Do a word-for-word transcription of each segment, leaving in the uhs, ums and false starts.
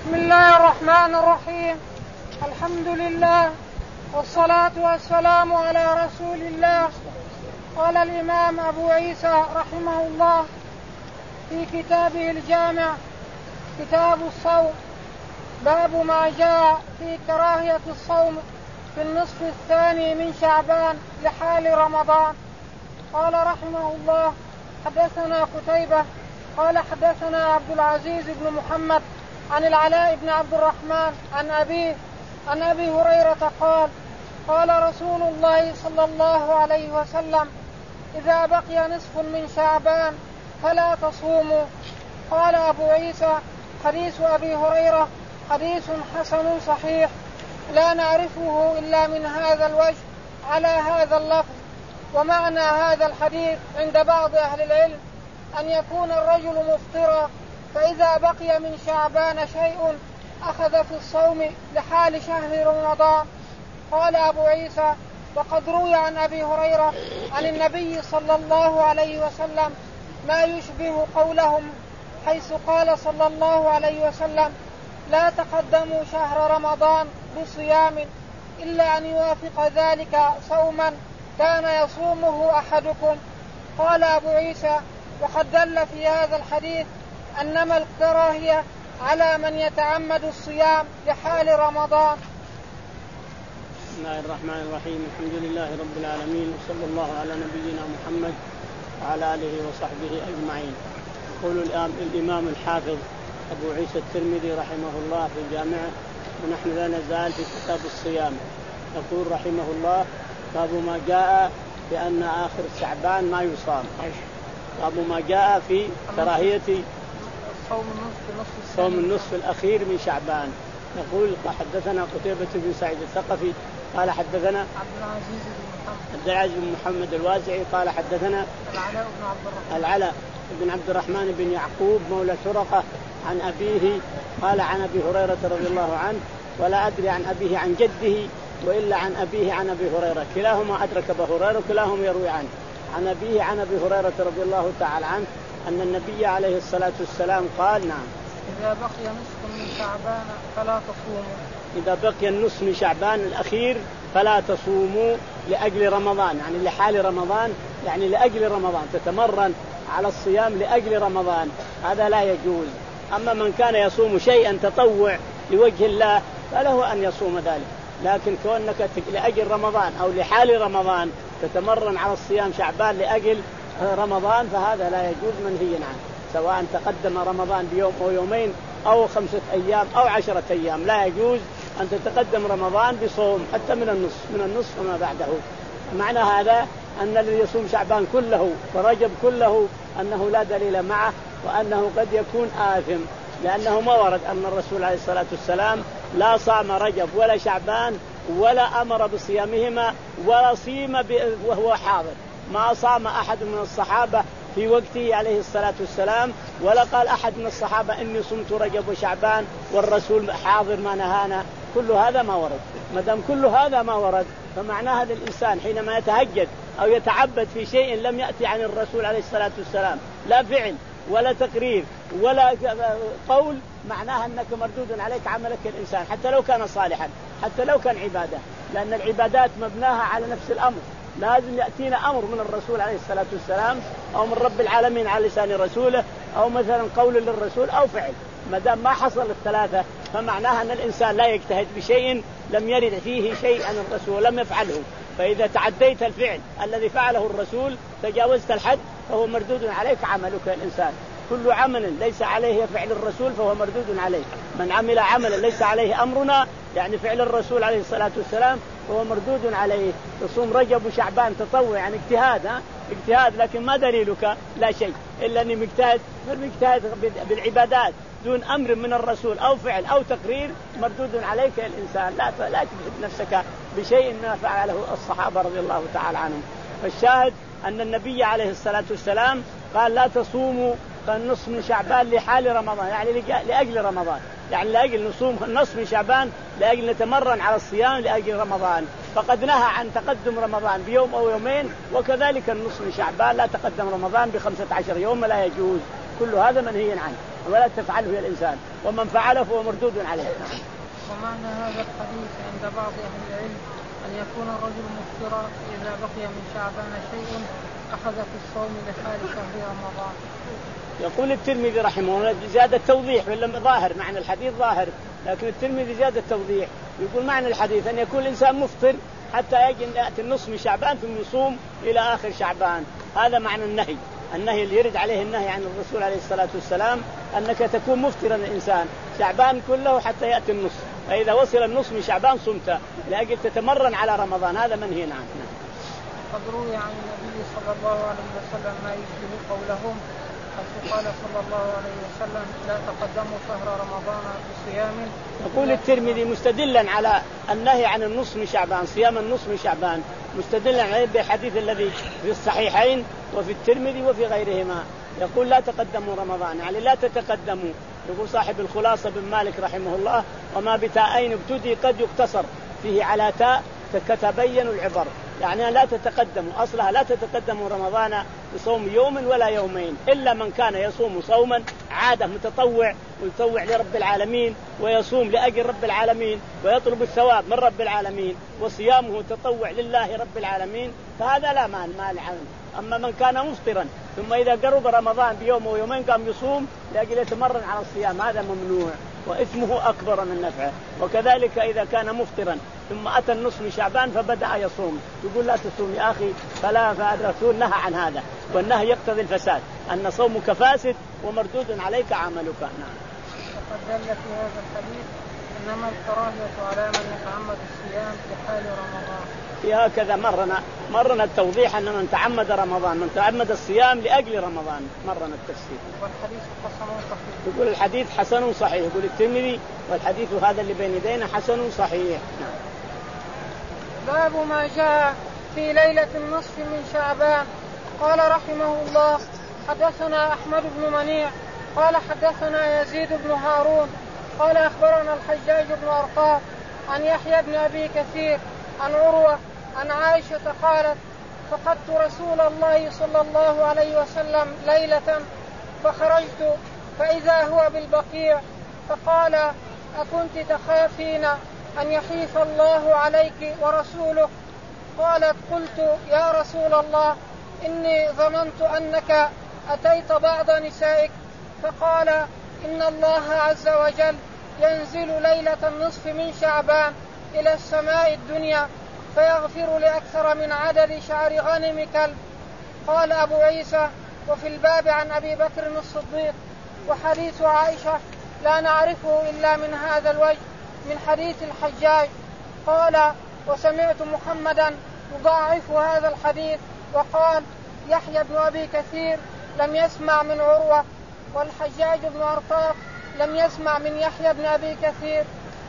بسم الله الرحمن الرحيم. الحمد لله والصلاة والسلام على رسول الله. قال الإمام أبو عيسى رحمه الله في كتابه الجامع كتاب الصوم باب ما جاء في كراهية الصوم في النصف الثاني من شعبان لحال رمضان. قال رحمه الله حدثنا قتيبة قال حدثنا عبد العزيز بن محمد عن العلاء بن عبد الرحمن عن أبيه عن أبي هريرة قال قال رسول الله صلى الله عليه وسلم إذا بقي نصف من شعبان فلا تصوموا. قال أبو عيسى حديث أبي هريرة حديث حسن صحيح لا نعرفه إلا من هذا الوجه على هذا اللفظ. ومعنى هذا الحديث عند بعض أهل العلم أن يكون الرجل مفطرا فإذا بقي من شعبان شيء أخذ في الصوم لحال شهر رمضان. قال أبو عيسى وقد روي عن أبي هريرة عن النبي صلى الله عليه وسلم ما يشبه قولهم حيث قال صلى الله عليه وسلم لا تقدموا شهر رمضان بصيام إلا أن يوافق ذلك صوما كان يصومه أحدكم. قال أبو عيسى وقد دل في هذا الحديث أنما الكراهية على من يتعمد الصيام لحال رمضان. بسم الله الرحمن الرحيم. الحمد لله رب العالمين وصلى الله على نبينا محمد وعلى آله وصحبه أجمعين. يقول الإمام الحافظ أبو عيسى الترمذي رحمه الله في جامعه ونحن لا نزال في كتاب الصيام. يقول رحمه الله باب ما جاء بأن آخر شعبان ما يصام. باب ما جاء في كراهية صوم النصف الأخير من شعبان. يقول حدثنا قتيبة بن سعيد الثقفي قال حدثنا عبد العزيز بن محمد الوازعي قال حدثنا العلاء بن عبد الرحمن بن يعقوب مولى سرقة عن أبيه قال عن أبي هريرة رضي الله عنه ولا أدري عن أبيه عن جده وإلا عن أبيه عن أبي هريرة كلاهما أدرك أبا هريرة كلاهما يروي عنه عن أبيه عن أبي هريرة رضي الله تعالى عنه أن النبي عليه الصلاة والسلام قال نعم إذا بقي نصف من شعبان فلا تصوموا. إذا بقي النصف من شعبان الأخير فلا تصوموا لأجل رمضان يعني لحال رمضان يعني لأجل رمضان تتمرن على الصيام لأجل رمضان هذا لا يجوز. أما من كان يصوم شيئا تطوع لوجه الله فله أن يصوم ذلك. لكن كونك لأجل رمضان أو لحال رمضان تتمرن على الصيام شعبان لأجل رمضان فهذا لا يجوز منهي عنه سواء تقدم رمضان بيوم أو يومين أو خمسة أيام أو عشرة أيام لا يجوز أن تتقدم رمضان بصوم حتى من النصف من النصف وما بعده. معنى هذا أن الذي يصوم شعبان كله ورجب كله أنه لا دليل معه وأنه قد يكون آثم لأنه ما ورد أن الرسول عليه الصلاة والسلام لا صام رجب ولا شعبان ولا أمر بصيامهما ولا صيم وهو حاضر. ما صام أحد من الصحابة في وقته عليه الصلاة والسلام ولا قال أحد من الصحابة إني صمت رجب وشعبان والرسول حاضر ما نهانا. كل هذا ما ورد. ما دام كل هذا ما ورد فمعناه هذا الإنسان حينما يتهجد أو يتعبد في شيء لم يأتي عن الرسول عليه الصلاة والسلام لا فعل ولا تقرير ولا قول معناها أنك مردود عليك عملك الإنسان حتى لو كان صالحا حتى لو كان عبادة لأن العبادات مبناها على نفس الأمر. لازم يأتينا أمر من الرسول عليه الصلاة والسلام أو من رب العالمين على لسان رسوله أو مثلا قول للرسول أو فعل. ما دام ما حصل الثلاثة فمعناها أن الإنسان لا يجتهد بشيء لم يرد فيه شيء عن الرسول لم يفعله. فإذا تعديت الفعل الذي فعله الرسول تجاوزت الحد فهو مردود عليك عملك الإنسان. كل عمل ليس عليه فعل الرسول فهو مردود عليه. من عمل عملا ليس عليه أمرنا يعني فعل الرسول عليه الصلاة والسلام فهو مردود عليه. تصوم رجب وشعبان تطوع يعني اجتهاد ها اجتهاد لكن ما دليلك لا شيء إلا أني مجتهد فالمجتهد بالعبادات دون أمر من الرسول أو فعل أو تقرير مردود عليك الإنسان. لا لا تجهد نفسك بشيء ما فعله الصحابة رضي الله تعالى عنهم. فالشاهد أن النبي عليه الصلاة والسلام قال لا تصوموا النصف من شعبان لحال رمضان يعني لأجل رمضان يعني لأجل نصوم النصف من شعبان لأجل نتمرن على الصيام لأجل رمضان. فقد نهى عن تقدم رمضان بيوم أو يومين وكذلك النصف من شعبان لا تقدم رمضان بخمسة عشر يوم لا يجوز. كل هذا منهي عنه ولا تفعله يا الإنسان، ومن فعله فهو مردود عليه. ومعنى هذا الحديث عند بعض أهل العلم أن يكون الرجل مفطرا إذا بقي من شعبان شيء أخذ في الصوم لحال شهر رمضان. يقول الترمذي رحمه الله زيادة توضيح، ولا ظاهر معنى الحديث ظاهر، لكن الترمذي زيادة توضيح يقول معنى الحديث أن يكون الإنسان مفطر حتى يجي يأتي النصف من شعبان ثم يصوم إلى آخر شعبان. هذا معنى النهي، النهي اللي يرد عليه النهي عن الرسول عليه الصلاة والسلام أنك تكون مفطرا الإنسان شعبان كله حتى يأتي النصف، فإذا وصل النصف من شعبان صمت لأجل تتمرن على رمضان. هذا منهي عنه. قد روي عن النبي صلى الله عليه وسلم ما يشبه قولهم، حيث قال صلى الله عليه وسلم لا تقدموا شهر رمضان بصيام. يقول الترمذي مستدلا على النهي عن النصف من شعبان، صيام النصف من شعبان، مستدلا عليه بالحديث الذي في الصحيحين وفي الترمذي وفي غيرهما، يقول لا تقدموا رمضان، يعني لا تتقدموا. يقول صاحب الخلاصة بن مالك رحمه الله وما بتاءين ابتدي قد يقتصر فيه على تاء تتبين العبر، يعني لا تتقدموا، أصلها لا تتقدموا رمضان بصوم يوم ولا يومين، إلا من كان يصوم صوما عادة متطوع ويطوع لرب العالمين ويصوم لأجل رب العالمين ويطلب الثواب من رب العالمين وصيامه تطوع لله رب العالمين، فهذا لا مانع عنه. أما من كان مفطرا ثم إذا قرب رمضان بيوم ويومين قام يصوم لأجل يتمرن على الصيام، هذا ممنوع وإثمه أكبر من نفعه. وكذلك إذا كان مفطرا ثم أتى النصف من شعبان فبدأ يصوم، يقول لا تصوم يا أخي، فلا، فالرسول نهى عن هذا، والنهي يقتضي الفساد، أن صومك فاسد ومردود عليك عملك. نعم. وقد دل في هذا الحديث إنما الكراهية على من يتعمد الصيام في حال رمضان. في هكذا مرنا مرنا التوضيح أن من تعمد رمضان، من تعمد الصيام لأجل رمضان، مرنا التفسير. والحديث حسن صحيح. يقول الحديث حسن صحيح، يقول الترمذي والحديث هذا اللي بين يدينا حسن صحيح. نعم. باب ما جاء في ليلة النصف من شعبان. قال رحمه الله حدثنا أحمد بن منيع قال حدثنا يزيد بن هارون قال أخبرنا الحجاج بن أرطاة عن يحيى بن أبي كثير عن عروة عن عائشة قالت فقدت رسول الله صلى الله عليه وسلم ليلة فخرجت فإذا هو بالبقيع فقال أكنت تخافين أن يحيف الله عليك ورسوله؟ قالت قلت يا رسول الله إني ظننت أنك أتيت بعض نسائك. فقال إن الله عز وجل ينزل ليلة النصف من شعبان إلى السماء الدنيا فيغفر لأكثر من عدد شعر غنم كلب. قال أبو عيسى وفي الباب عن أبي بكر الصديق. وحديث عائشة لا نعرفه إلا من هذا الوجه من حديث الحجاج. قال وسمعت محمدا يضاعف هذا الحديث وقال يحيى بن أبي كثير لم يسمع من عروة والحجاج بن أرطاة لم يسمع من يحيى بن أبي كثير.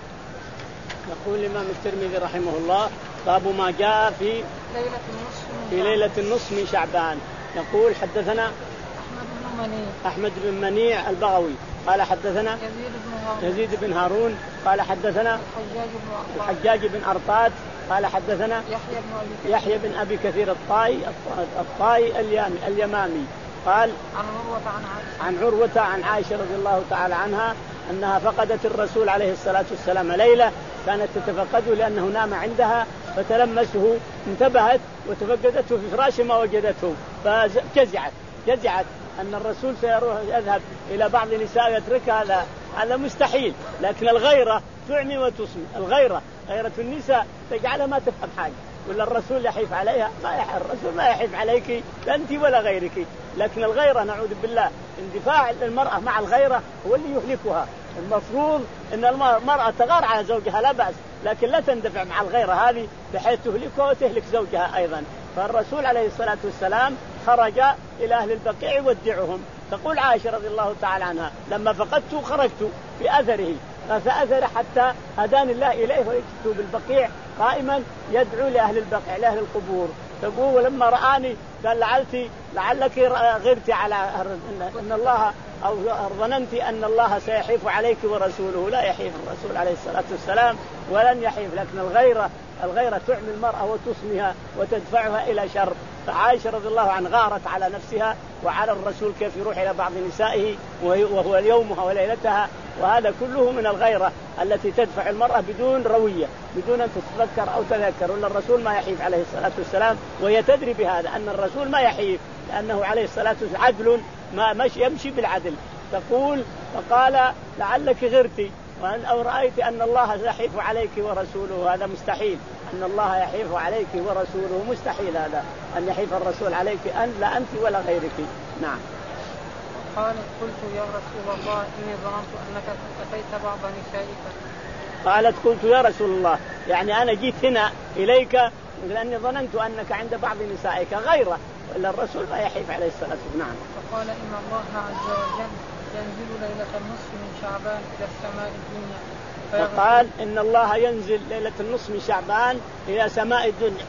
يقول الإمام الترمذي رحمه الله باب ما جاء في ليلة النصف من, في ليلة النصف من شعبان. يقول حدثنا أحمد بن منيع أحمد بن منيع البغوي قال حدثنا يزيد بن هارون, يزيد بن هارون قال حدثنا الحجاج بن أرطاة الحجاج بن أرطاة قال حدثنا يحيى بن أبي كثير, يحيى بن أبي كثير الطائي الطائي اليمامي قال عن عروة عن عائشة عن عروة عن عائشة رضي الله تعالى عنها أنها فقدت الرسول عليه الصلاة والسلام ليلة كانت تتفقده لأنه نام عندها فتلمسه انتبهت وتفقدته في فراش ما وجدته فجزعت جزعت أن الرسول سيروح يذهب إلى بعض نساء يتركها. هذا هذا مستحيل، لكن الغيرة تعمي وتصمي. الغيرة غيرة النساء تجعلها ما تفهم حاجة، ولا الرسول يحيف عليها؟ ما يحيف الرسول، ما يحيف عليك لا أنت ولا غيرك. لكن الغيرة نعوذ بالله اندفاع المرأة مع الغيرة هو اللي يهلكها. المفروض أن المرأة تغار على زوجها لا بأس، لكن لا تندفع مع الغيرة هذه بحيث تهلكها وتهلك زوجها أيضا. فالرسول عليه الصلاة والسلام خرج إلى أهل البقيع يودعهم. تقول عائشة رضي الله تعالى عنها لما فقدت خرجت في أثره فأثر حتى هداني الله إليه وجدت بالبقيع قائما يدعو لأهل البقيع لأهل القبور. تقول ولما رآني قال لعلتي لعلك غرت على أن الله أو ظننت أن الله سيحيف عليك ورسوله. لا يحيف الرسول عليه الصلاة والسلام ولن يحيف، لكن الغيرة الغيرة تعمي المرأة وتصمها وتدفعها إلى شر. فعائشة رضي الله عنها غارت على نفسها وعلى الرسول كيف يروح إلى بعض نسائه وهو يومها وليلتها، وهذا كله من الغيرة التي تدفع المرأة بدون روية، بدون أن تتذكر أو تذكر. ولا الرسول ما يحيف عليه الصلاة والسلام، وهي تدري بهذا أن الرسول ما يحيف، لأنه عليه الصلاة والسلام عدل ما مش يمشي بالعدل. تقول فقال لعلك غرتي أو رأيت أن الله يحيف عليك ورسوله، هذا مستحيل، أن الله يحيف عليك ورسوله مستحيل هذا، أن يحيف الرسول عليك أن لا أنت ولا غيرك. نعم. قالت قلت يا رسول الله إني ظننت أنك أتيت بعض نسائك. قالت قلت يا رسول الله، يعني أنا جيت هنا إليك لأني ظننت أنك عند بعض نسائك غيره، إلا الرسول ما يحيف عليه الصلاة والسلام. نعم. فقال إن الله عز وجل ينزل ليلة النصف من شعبان إلى السماء الدنيا. فقال إن الله ينزل ليلة النصف من شعبان إلى سماء الدنيا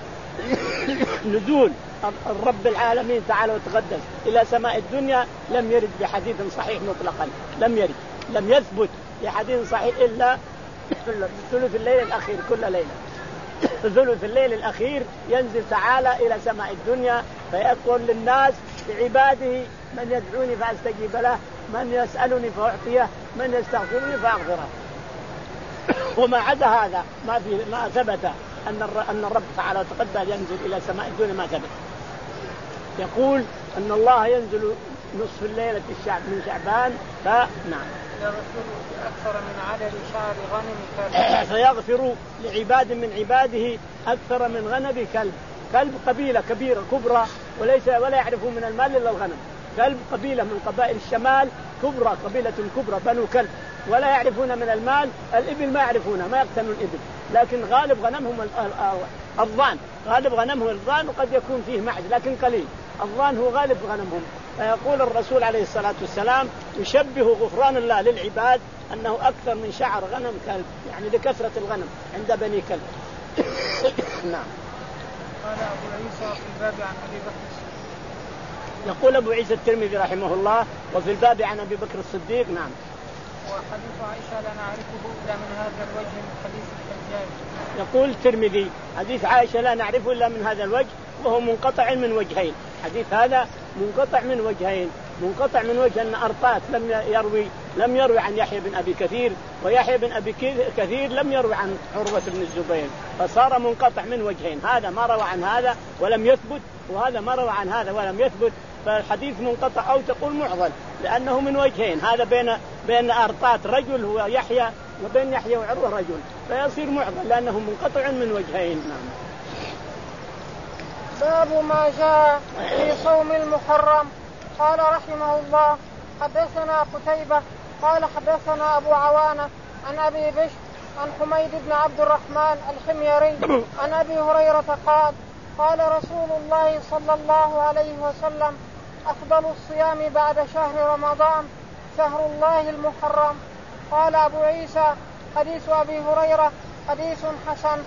نزول الرب العالمين تعالى وتقدس إلى سماء الدنيا لم يرد بحديث صحيح مطلقا، لم يرد، لم يثبت بحديث صحيح إلا ثلث الليل الأخير كل ليلة. ثلث الليل الأخير ينزل تعالى إلى سماء الدنيا فيقول للناس بعباده من يدعوني فأستجيب له، من يسألني فأعطيه، من يستغفرني فأغفره. وما عدا هذا ما في ما ثبت أن أن الرب تعالى وتقدس ينزل إلى سماء الدنيا، ما ثبت. يقول أن الله ينزل نصف الليلة الشعب من شعبان فنعم أكثر من عدد شعر غنم فيغفر لعباد من عباده أكثر من غنم كلب. كلب قبيلة كبيرة كبرى وليس ولا يعرفون من المال إلا الغنم. كلب قبيلة من قبائل الشمال كبرى، قبيلة كبرى بنو كلب، ولا يعرفون من المال. الإبل ما يعرفونها، ما يقتنون الإبل، لكن غالب غنمهم الضان، غالب غنمهم الضان، وقد يكون فيه معز لكن قليل. الضان هو غالب غنمهم. فيقول الرسول عليه الصلاة والسلام يشبه غفران الله للعباد أنه أكثر من شعر غنم كلب، يعني لكثرة الغنم عند بني كلب. نعم. قال أبو عيسى في الباب عن أبي بكر. يقول أبو عيسى الترمذي رحمه الله وفي الباب عن أبي بكر الصديق. نعم. وحديث عائشة لا نعرفه إلا من هذا الوجه من حديث الحجاج. يقول الترمذي حديث عائشة لا نعرفه إلا من هذا الوجه، وهو منقطع من وجهين. حديث هذا منقطع من وجهين، منقطع من وجه أن أرطات لم يروي لم يروي عن يحيى بن أبي كثير، ويحيى بن أبي كثير لم يروي عن عروة بن الزبير، فصار منقطع من وجهين. هذا ما روى عن هذا ولم يثبت، وهذا ما روى عن هذا ولم يثبت، فالحديث منقطع أو تقول معضل لأنه من وجهين. هذا بين بين أرطات رجل هو يحيى، وبين يحيى وعروة رجل، فيصير معضل لأنه منقطع من وجهين. نعم. باب ما جاء في صوم المحرم. قال رحمه الله حدثنا قتيبة قال حدثنا أبو عوانة عن أبي بشر عن حميد بن عبد الرحمن الحميري عن أبي هريرة قال قال رسول الله صلى الله عليه وسلم أفضل الصيام بعد شهر رمضان شهر الله المحرم. قال أبو عيسى حديث أبي هريرة حديث حسن.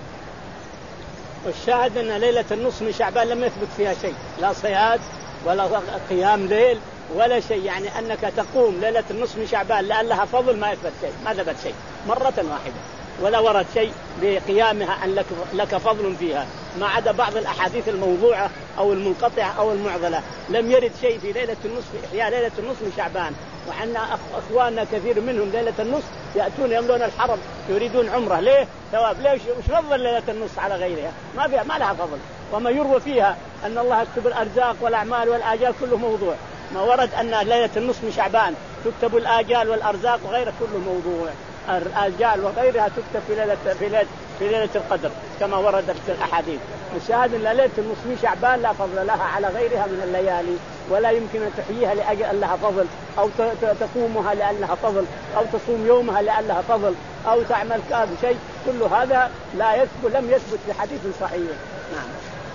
والشاهد أن ليلة النصف من شعبان لم يثبت فيها شيء، لا صياد ولا قيام ليل ولا شيء، يعني أنك تقوم ليلة النصف من شعبان لأن لها فضل، ما يثبت شيء، ما ثبت شيء مرة واحدة، ولا ورد شيء بقيامها أن لك, لك فضل فيها، ما عدا بعض الأحاديث الموضوعة أو المنقطعة أو المعضلة. لم يرد شيء في ليلة النصف، إحياء ليلة النصف من شعبان. وعنا أخواننا كثير منهم ليلة النصف يأتون يملون الحرم يريدون عمرة، ليه؟ ثواب، ليش؟ وش فضل ليلة النصف على غيرها؟ ما فيها، ما لها فضل. وما يروى فيها أن الله يكتب الأرزاق والأعمال والآجال كله موضوع، ما ورد أن ليلة النصف من شعبان تكتب الآجال والأرزاق وغيره كله موضوع. الآجال وغيرها تكتب في ليلة في ليلة في ليلة القدر كما وردت في الأحاديث. الشاهد أن ليلة النصف من شعبان لا فضل لها على غيرها من الليالي، ولا يمكن أن تحييها لأجل أن لها فضل، أو تقومها لأن لها فضل، أو تصوم يومها لأن لها فضل، أو تعمل كذا شيء، كل هذا لا يثبت، لم يثبت في حديث صحيح. نعم.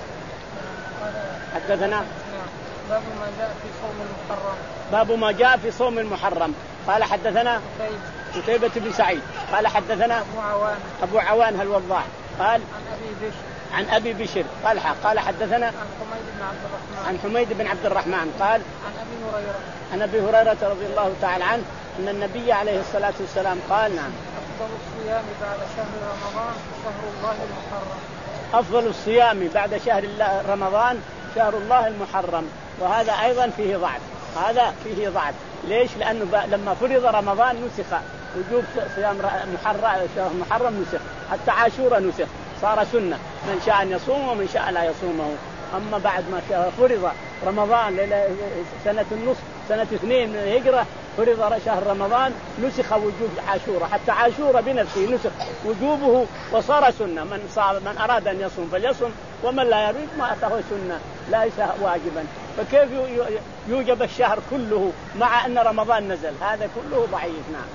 حدثنا باب ما جاء في صوم المحرم. باب ما جاء في صوم المحرم. قال حدثنا قتيبة بن سعيد قال حدثنا أبو عوان أبو عوان الوضاح قال عن أبي بشر عن أبي بشر قال قال حدثنا عن حميد بن عبد الرحمن عن حميد بن عبد الرحمن قال عن أبي هريرة عن أبي هريرة رضي الله تعالى عنه أن النبي عليه الصلاة والسلام قال نعم أفضل الصيام بعد شهر رمضان شهر الله المحرم. أفضل الصيام بعد شهر رمضان شهر الله المحرم، وهذا أيضا فيه ضعف، هذا فيه ضعف. ليش؟ لأنه لما فرض رمضان نسخ وجوب صيام محرم، شهر محرم نسخ، حتى عاشوراء نسخ صار سنة، من شاء أن يصوم ومن شاء لا يصومه. أما بعد ما فرض رمضان سنة النصف سنة اثنين من الهجرة فرض شهر رمضان نسخ وجوب عاشوراء، حتى عاشوراء بنفسه نسخ وجوبه وصار سنة، من صار من أراد أن يصوم فليصوم ومن لا يريد ما فهو سنة ليس واجبا. فكيف يوجب الشهر كله مع أن رمضان نزل؟ هذا كله ضعيف. نعم.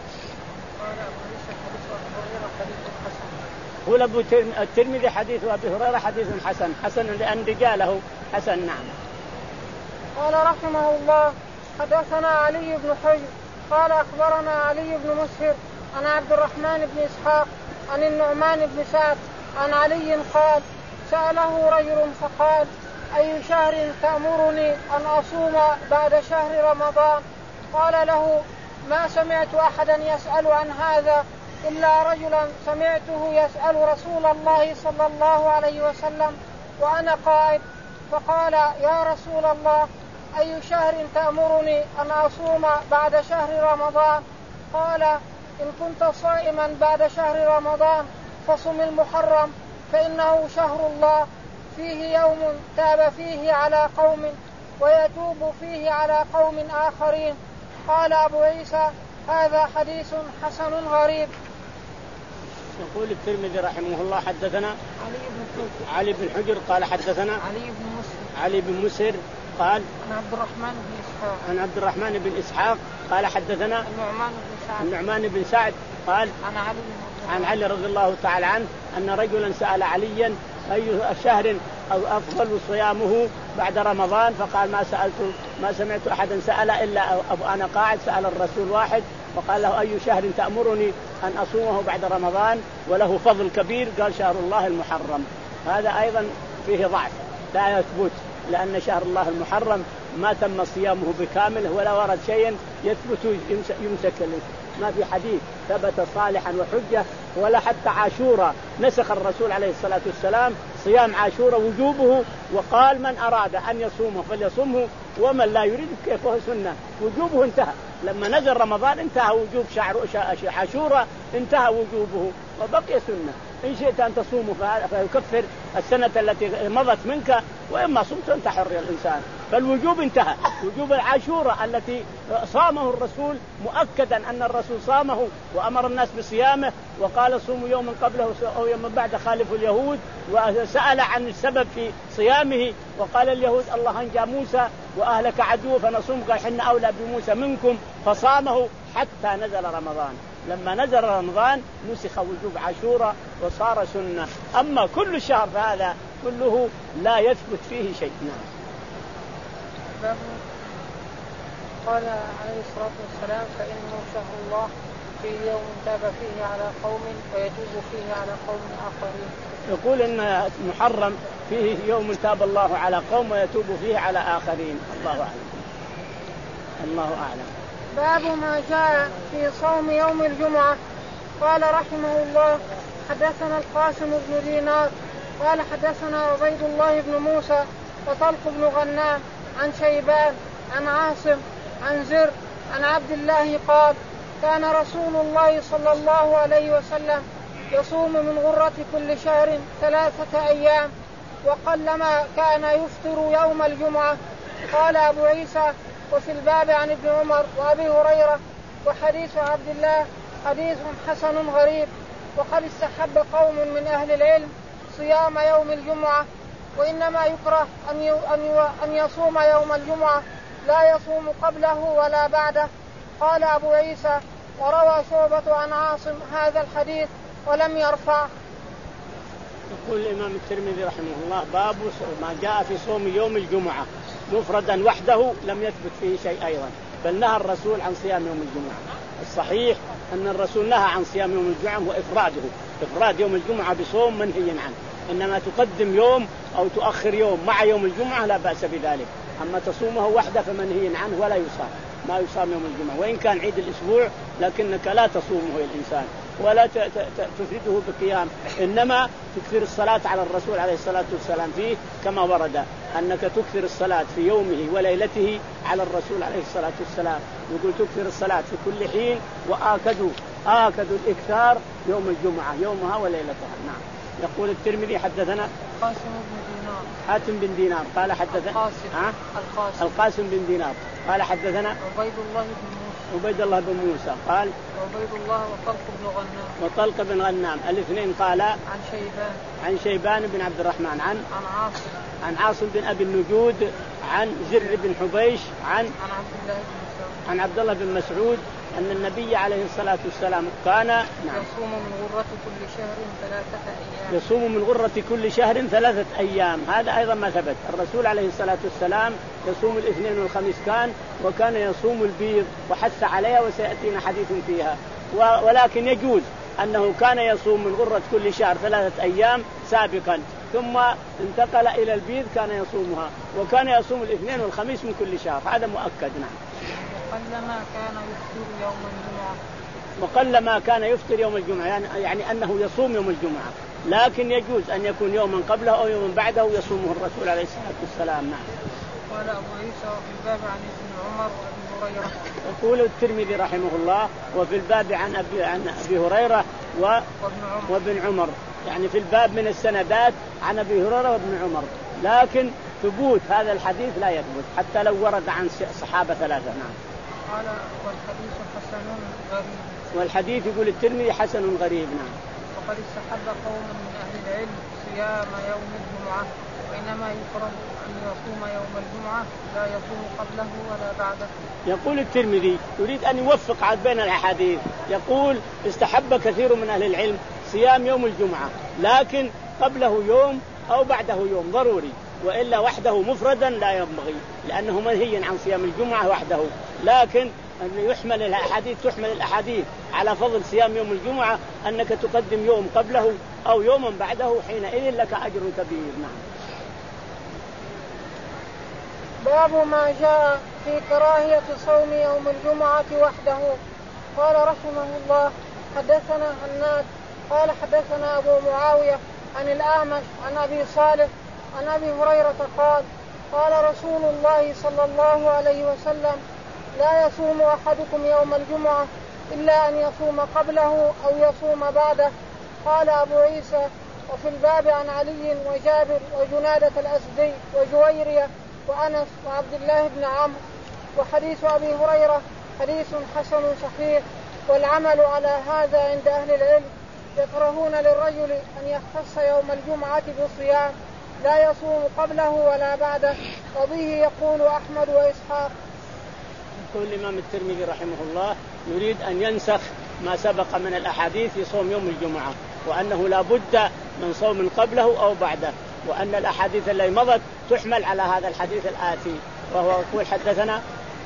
قول أبو الترمذي حديث أبي هريرة حديث حسن، حسن لأن رجاله حسن. نعم. قال رحمه الله حدثنا علي بن حجر قال أخبرنا علي بن مسهر عن عبد الرحمن بن إسحاق عن النعمان بن سعد عن علي قال سأله رجل فقال أي شهر تأمرني أن أصوم بعد شهر رمضان؟ قال له ما سمعت أحدا يسأل عن هذا إلا رجلا سمعته يسأل رسول الله صلى الله عليه وسلم وأنا قائد، فقال يا رسول الله أي شهر تأمرني أن أصوم بعد شهر رمضان؟ قال إن كنت صائما بعد شهر رمضان فصم المحرم فإنه شهر الله فيه يوم تاب فيه على قوم ويتوب فيه على قوم آخرين. قال أبو عيسى هذا حديث حسن غريب. يقول الترمذي رحمه الله حدثنا علي بن حجر علي بن حجر قال حدثنا علي بن مسهر علي بن مسهر قال عن عبد الرحمن بن إسحاق عن عبد الرحمن بن إسحاق قال حدثنا النعمان بن سعد النعمان بن سعد قال عن علي عن علي رضي الله تعالى عنه أن رجلا سأل عليا أي شهر أو أفضل صيامه بعد رمضان؟ فقال ما سألت ما سمعت أحدا سأل إلا أبو أنا قاعد سأل الرسول واحد وقال له أي شهر تأمرني أن أصومه بعد رمضان وله فضل كبير؟ قال شهر الله المحرم. هذا أيضا فيه ضعف لا يثبت، لأن شهر الله المحرم ما تم صيامه بكامله ولا ورد شيء يثبت يمسك، ما في حديث ثبت صالحا وحجة، ولا حتى عاشوراء نسخ الرسول عليه الصلاة والسلام صيام عاشوراء وجوبه وقال من أراد أن يصومه فليصومه ومن لا يريد كيف هو سنة، وجوبه انتهى. لما نزل رمضان انتهى وجوب عاشوراء، انتهى وجوبه وبقي سنة. إن شئت أن تصومه فيكفر السنة التي مضت منك، وإما صمت أنت حر الإنسان. فالوجوب انتهى، وجوب العاشوراء التي صامه الرسول مؤكدا أن الرسول صامه وأمر الناس بصيامه وقال صوموا يوما قبله أو يوما بعد خالفوا اليهود، وسأل عن السبب في صيامه وقال اليهود الله أنجى موسى وأهلك عدو فنصوم، قال حنا أولى بموسى منكم، فصامه حتى نزل رمضان. لما نزل رمضان نسخ وجوب عاشوراء وصار سنة. أما كل الشهر فهذا كله لا يثبت فيه شيء. قال عليه الصلاة والسلام فإنه شهر الله في يوم تاب فيه على قوم ويتوب فيه على قوم آخرين. يقول إن محرم فيه يوم تاب الله على قوم ويتوب فيه على آخرين. الله أعلم. الله أعلم. باب ما جاء في صوم يوم الجمعة. قال رحمه الله حدثنا القاسم بن دينار قال حدثنا عبيد الله بن موسى وطلق بن غنام عن شيبان عن عاصم عن زر عن عبد الله قال كان رسول الله صلى الله عليه وسلم يصوم من غرة كل شهر ثلاثة أيام وقلما كان يفطر يوم الجمعة. قال أبو عيسى وفي الباب عن ابن عمر وأبي هريرة وحديث عبد الله حديث حسن غريب. وقد استحب قوم من أهل العلم صيام يوم الجمعة، وإنما يكره أن يصوم يوم الجمعة لا يصوم قبله ولا بعده. قال أبو عيسى وروى شعبة عن عاصم هذا الحديث ولم يرفع. يقول الإمام الترمذي رحمه الله باب ما جاء في صوم يوم الجمعة مفردا وحده لم يثبت فيه شيء أيضا، بل نهى الرسول عن صيام يوم الجمعة. الصحيح أن الرسول نهى عن صيام يوم الجمعة وإفراده، إفراد يوم الجمعة بصوم منهي عنه، إنما تقدم يوم أو تؤخر يوم مع يوم الجمعة لا بأس بذلك، أما تصومه وحده فمنهي عنه ولا يصام. ما يصام يوم الجمعة، وإن كان عيد الأسبوع لكنك لا تصومه الإنسان ولا تفرده بقيام، إنما تكثر الصلاة على الرسول عليه الصلاة والسلام فيه كما ورد أنك تكثر الصلاة في يومه وليلته على الرسول عليه الصلاة والسلام. يقول تكثر الصلاة في كل حين وآكدوا آكدوا الإكثار يوم الجمعة يومها وليلتها. نعم. يقول الترمذي حدثنا قاسم بن دينار حاتم بن دينار قال حدثنا القاسم ها؟ القاسم القاسم بن دينار قال حدثنا عبيد الله بن موسى عبيد الله بن موسى قال عبيد الله وطلق بن غنام وطلق بن غنام الاثنين قال عن شيبان عن شيبان بن عبد الرحمن عن عن عاصم عن عاصم بن أبي النجود عن زر بن حبيش عن عن عبد الله بن مسعود عن عبد الله بن مسعود أن النبي عليه الصلاة والسلام كان نعم يصوم من غرة كل شهر ثلاثة أيام يصوم من غرة كل شهر ثلاثة أيام. هذا أيضا ما ثبت. الرسول عليه الصلاة والسلام يصوم الاثنين والخميس كان وكان يصوم البيض وحث عليها وسيأتينا حديث فيها، ولكن يجوز أنه كان يصوم من غرة كل شهر ثلاثة أيام سابقا ثم انتقل إلى البيض كان يصومها، وكان يصوم الاثنين والخميس من كل شهر. هذا مؤكد. نعم. وقلما كان يفطر يوم الجمعة وقلما كان يفطر يوم الجمعة يعني, يعني أنه يصوم يوم الجمعة، لكن يجوز أن يكون يوما قبله أو يوما بعده يصومه الرسول عليه الصلاة والسلام. نعم. قال أبو عيسى وفي الباب عن ابن عمر وأبي هريرة. يقول الترمذي رحمه الله وفي الباب عن أبي, عن أبي هريرة و وابن عمر. وابن عمر، يعني في الباب من السندات عن أبي هريرة وابن عمر، لكن ثبوت هذا الحديث لا يثبت حتى لو ورد عن صحابة ثلاثة. نعم. قال والحديث حسن غريب. والحديث يقول الترمذي حسن غريب. نعم. وقد استحب قوم من أهل العلم صيام يوم الجمعة، وإنما يكره أن يصوم يوم الجمعة لا يصوم قبله ولا بعده. يقول الترمذي يريد أن يوفق بين الأحاديث، يقول استحب كثير من أهل العلم صيام يوم الجمعة لكن قبله يوم أو بعده يوم ضروري، وإلا وحده مفردا لا ينبغي لأنه منهي عن صيام الجمعة وحده، لكن يحمل الأحاديث تحمل الأحاديث على فضل صيام يوم الجمعة أنك تقدم يوم قبله أو يوما بعده حينئذ لك أجر كبير. نعم. باب ما جاء في كراهية صوم يوم الجمعة وحده. قال رحمه الله حدثنا هناد قال حدثنا أبو معاوية عن الأعمش عن أبي صالح عن أبي هريرة قال قال رسول الله صلى الله عليه وسلم لا يصوم أحدكم يوم الجمعة إلا أن يصوم قبله أو يصوم بعده. قال أبو عيسى وفي الباب عن علي وجابر وجنادة الأسدي وجويرية وأنس وعبد الله بن عمرو. وحديث أبي هريرة حديث حسن صحيح، والعمل على هذا عند أهل العلم. يكرهون للرجل أن يختص يوم الجمعة بصيام لا يصوم قبله ولا بعده، وبه يقول أحمد وإسحاق. يقول الإمام الترمذي رحمه الله يريد أن ينسخ ما سبق من الأحاديث في صوم يوم الجمعة، وأنه لا بد من صوم قبله أو بعده، وأن الأحاديث التي مضت تحمل على هذا الحديث الآتي. وهو يقول حدثنا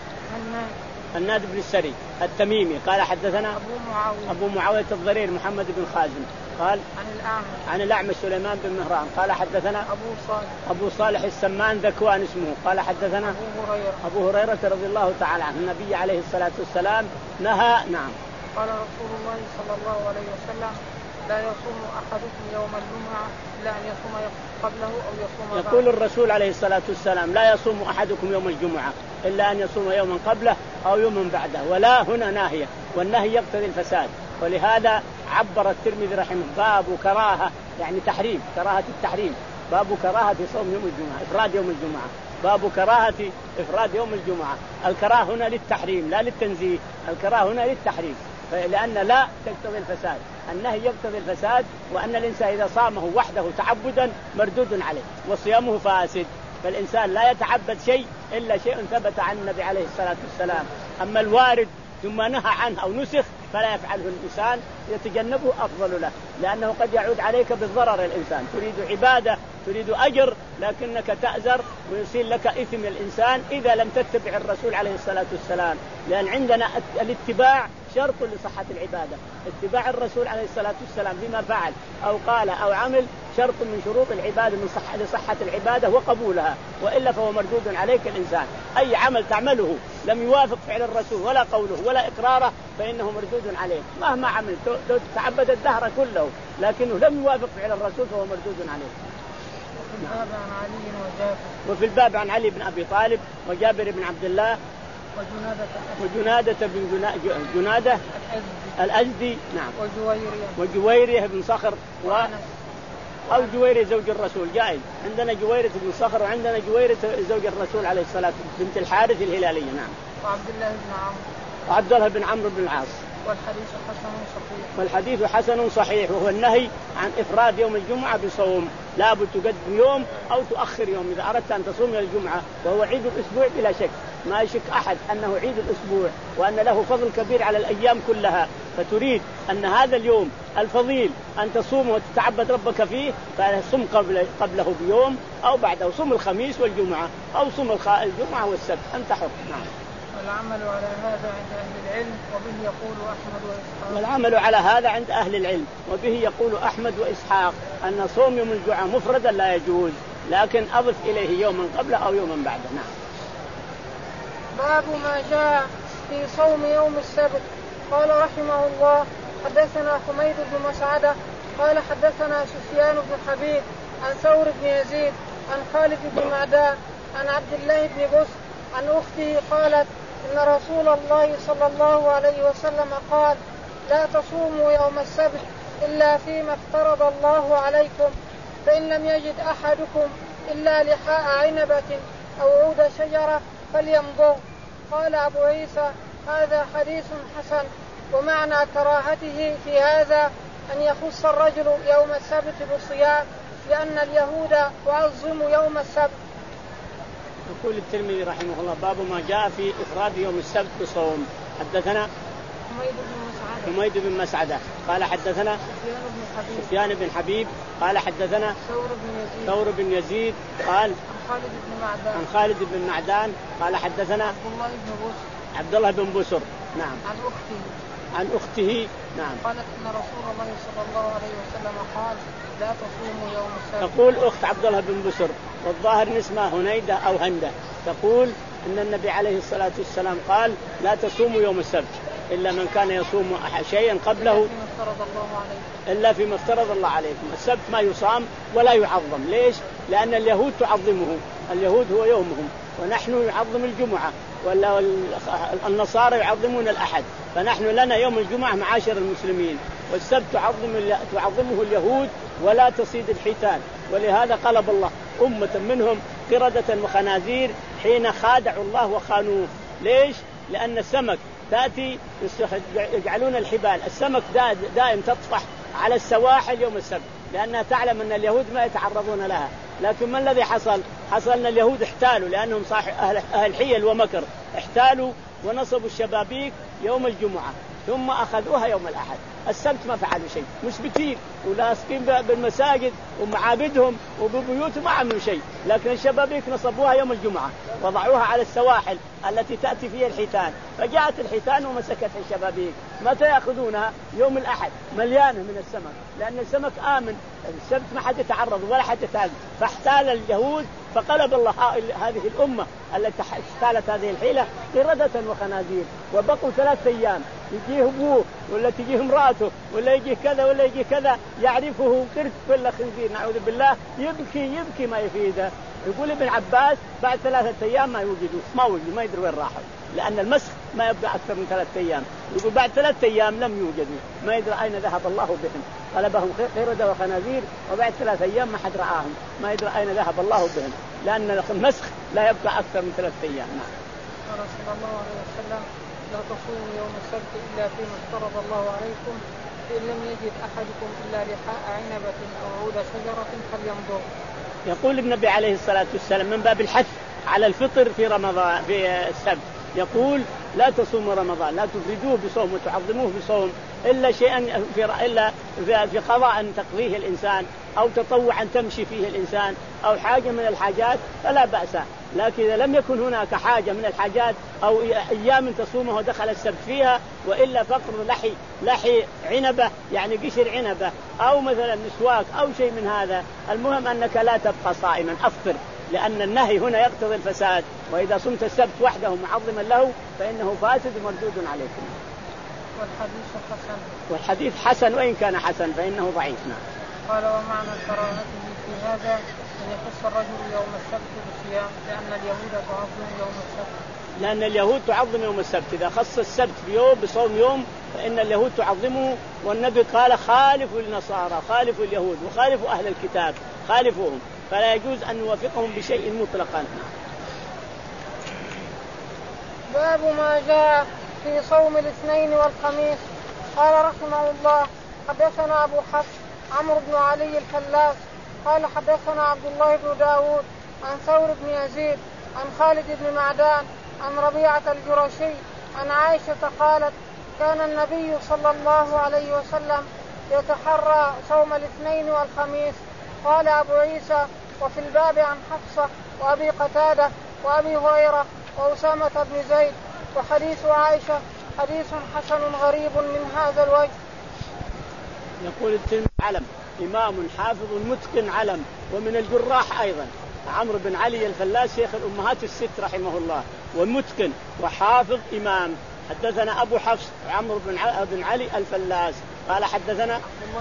هناد بن السري التميمي قال حدثنا أبو معاوية أبو معاوية الضرير محمد بن خازم قال عن الأعمش عن الأعمش سليمان بن مهران قال حدثنا أبو صالح أبو صالح السمان ذكوان اسمه قال حدثنا أبو هريرة أبو هريرة رضي الله تعالى عنه النبي عليه الصلاة والسلام نهى. نعم. قال رسول الله صلى الله عليه وسلم لا يصوم أحدكم يوم الجمعة إلا أن يصوم قبله أو يصوم بعده. يقول الرسول عليه الصلاة والسلام لا يصوم أحدكم يوم الجمعة إلا أن يصوم يوما قبله أو يوما بعده، ولا هنا ناهية، والنهي يقتضي الفساد، ولهذا عبر الترمذي رحمه باب كراهة يعني تحريم، كراهة التحريم، باب كراهة صوم يوم الجمعة إفراد يوم الجمعة، باب كراهة إفراد يوم الجمعة. الكراهة هنا للتحريم لا للتنزيه، الكراهة هنا للتحريم، لأن لا تقتضي الفساد، النهي يقتضي الفساد، وأن الإنسان إذا صامه وحده تعبدا مردود عليه وصيامه فاسد. فالإنسان لا يتعبد شيء إلا شيء ثبت عن النبي عليه الصلاة والسلام، أما الوارد ثم نهى عنه أو نسخ فلا يفعله الإنسان، يتجنبه أفضل له، لأنه قد يعود عليك بالضرر. الإنسان تريد عبادة تريد أجر لكنك تأزر ويصير لك إثم الإنسان إذا لم تتبع الرسول عليه الصلاة والسلام، لأن عندنا الاتباع شرط لصحة العبادة. اتباع الرسول عليه الصلاة والسلام بما فعل أو قال أو عمل شرط من شروط العبادة من صحة لصحة العبادة وقبولها، وإلا فهو مردود عليك الإنسان. أي عمل تعمله لم يوافق فعل الرسول ولا قوله ولا إقراره فإنه مردود عليك مهما عمل، تعبد الدهر كله لكنه لم يوافق فعل الرسول فهو مردود عليك. وفي الباب عن علي وجابر وفي الباب عن علي بن أبي طالب وجابر بن عبد الله وجنادة وجنادة بن جنا... جنادة الأزدي نعم وجويرية وجويرية بن صخر و... أو جويرية زوج الرسول جائز. عندنا جويرية بن صخر وعندنا جويرية زوج الرسول عليه الصلاة والسلام بنت الحارث الهلالية. نعم. وعبد الله بن عمرو وعبد الله بن عمرو بن العاص. والحديث حسن صحيح. والحديث حسن صحيح، وهو النهي عن إفراد يوم الجمعة بصوم، لا بد تقدم يوم أو تؤخر يوم إذا أردت أن تصوم الجمعة، وهو عيد الأسبوع بلا شك، ما يشك أحد أنه عيد الأسبوع وأن له فضل كبير على الأيام كلها، فتريد أن هذا اليوم الفضيل أن تصوم وتتعبد ربك فيه، فصم قبل قبله بيوم أو بعده، صم الخميس والجمعة أو صم الجمعة والسبت، أنت حر. نعم. والعمل على هذا عند أهل العلم وبه يقول أحمد وإسحاق. والعمل على هذا عند أهل العلم وبه يقول أحمد وإسحاق أن صوم يوم الجمعة مفردا لا يجوز، لكن أضف إليه يوما قبله أو يوما بعده. نعم. باب ما جاء في صوم يوم السبت. قال رحمه الله حدثنا حميد بن مسعدة قال حدثنا سفيان بن حبيب عن ثور بن يزيد عن خالد بن معدان عن عبد الله بن بصر عن أخته قالت إن رسول الله صلى الله عليه وسلم قال لا تصوموا يوم السبت إلا فيما افترض الله عليكم، فإن لم يجد أحدكم إلا لحاء عنبة أو عود شجرة فليمضغ. قال أبو عيسى هذا حديث حسن، ومعنى كراهته في هذا أن يخص الرجل يوم السبت بالصيام لأن اليهود تعظم يوم السبت. يقول الترمذي رحمه الله باب ما جاء في إفراد يوم السبت بصوم. حدثنا حميد بن مسعدة حميد بن مسعدة قال حدثنا سفيان بن حبيب سفيان بن حبيب قال حدثنا ثور بن يزيد ثور بن يزيد قال عن خالد بن معدان عن خالد بن معدان قال حدثنا عبد الله بن بصر عبد الله بن بسر نعم عن أخته عن أخته نعم قالت إن رسول الله صلى الله عليه وسلم قال لا تصوموا يوم السبت. تقول أخت عبد الله بن بسر والظاهر اسمها هنيدة أو هندة، تقول إن النبي عليه الصلاة والسلام قال لا تصوموا يوم السبت إلا من كان يصوم شيئا قبله إلا فيما افترض الله عليكم. السبت ما يصام ولا يعظم. ليش؟ لأن اليهود تعظمه، اليهود هو يومهم، ونحن يعظم الجمعة، ولا النصارى يعظمون الأحد، فنحن لنا يوم الجمعة معاشر المسلمين، والسبت تعظم تعظمه اليهود ولا تصيد الحيتان. ولهذا قلب الله أمة منهم قردة وخنازير حين خادعوا الله وخانوه. ليش؟ لأن السمك تأتي يجعلون الحبال، السمك دائم تطفح على السواحل يوم السبت، لأنها تعلم أن اليهود ما يتعرضون لها. لكن ما الذي حصل؟ حصل أن اليهود احتالوا لأنهم صاحب أهل, أهل حيل ومكر، احتالوا ونصبوا الشبابيك يوم الجمعة ثم أخذوها يوم الأحد. السبت ما فعلوا شيء، مثبتين ولاصقين بالمساجد ومعابدهم وببيوتهم ما عملوا شيء، لكن الشبابيك نصبوها يوم الجمعة وضعوها على السواحل التي تأتي فيها الحيتان، فجاءت الحيتان ومسكت الشبابيك. متى يأخذونها؟ يوم الأحد، مليانة من السمك، لأن السمك آمن، السبت ما حد يتعرض ولا حد يتعرض. فاحتال اليهود فقلب الله هذه الأمة التي احتالت هذه الحيلة قردة وخنازير، وبقوا ثلاثة أيام يجيه أبوه ولا تجيه امرأته ولا يجيه كذا ولا يجيه كذا يعرفه قرد ولا خنزير، نعوذ بالله، يبكي يبكي ما يفيده. يقول ابن عباس بعد ثلاثة أيام ما يوجدوا، ما وجدوا، ما يدري وين راحوا، لأن المسخ ما يبقى أكثر من ثلاثة أيام. يقول بعد ثلاثة أيام لم يوجدوا، ما يدري أين ذهب الله بهم، قلبهم قردة وخنازير، وبعد ثلاثة أيام ما حد رآهم، ما يدري أين ذهب الله بهم، لأن المسخ لا يبقى أكثر من ثلاثة أيام. نعم. رسول الله عليه وسلم لا تصوموا يوم السبت إلا فيما افترض الله عليكم، فإن لم يجد أحدكم إلا لحاء عنبة أو عود شجرة فليمضغ. يقول النبي عليه الصلاة والسلام من باب الحث على الفطر في رمضان في السبت، يقول لا تصوموا رمضان، لا تفردوه بصوم وتعظموه بصوم إلا شيئا في إلا في قضاء تقضيه الإنسان أو تطوعا تمشي فيه الإنسان أو حاجة من الحاجات فلا بأس. لكن إذا لم يكن هناك حاجة من الحاجات أو أيام تصومه ودخل السبت فيها وإلا فقر لحي لحي عنبة يعني قشر عنبة أو مثلا مسواك أو شيء من هذا، المهم أنك لا تبقى صائما أفطر، لأن النهي هنا يقتضي الفساد، وإذا صمت السبت وحده معظما له فإنه فاسد مردود عليكم. والحديث حسن. والحديث حسن وإن كان حسن فإنه ضعيف. قال ومعنى كراهته في هذا أن يخص الرجل يوم السبت بالصيام لأن اليهود تعظم يوم السبت. لأن اليهود تعظم يوم السبت، إذا خص السبت بيوم بصوم يوم فإن اليهود تعظمه، والنبي قال خالفوا النصارى خالفوا اليهود وخالفوا أهل الكتاب خالفوهم، فلا يجوز أن نوافقهم بشيء مطلقا. باب ما جاء في صوم الاثنين والخميس. قال رحمه الله حدثنا أبو حفص عمرو بن علي الفلاس قال حدثنا عبد الله بن داود عن ثور بن يزيد عن خالد بن معدان عن ربيعة الجرشي عن عائشة قالت كان النبي صلى الله عليه وسلم يتحرى صوم الاثنين والخميس. قال أبو عيسى وفي الباب عن حفصة وأبي قتادة وأبي هريرة وأسامة بن زيد. وحديث عائشة حديث حسن غريب من هذا الوجه. يقول الترمذي علم إمام حافظ متقن علم، ومن الجراح أيضا عمرو بن علي الفلاس شيخ الأمهات الست رحمه الله، ومتقن وحافظ إمام. حدثنا أبو حفص عمرو بن علي الفلاس قال حدثنا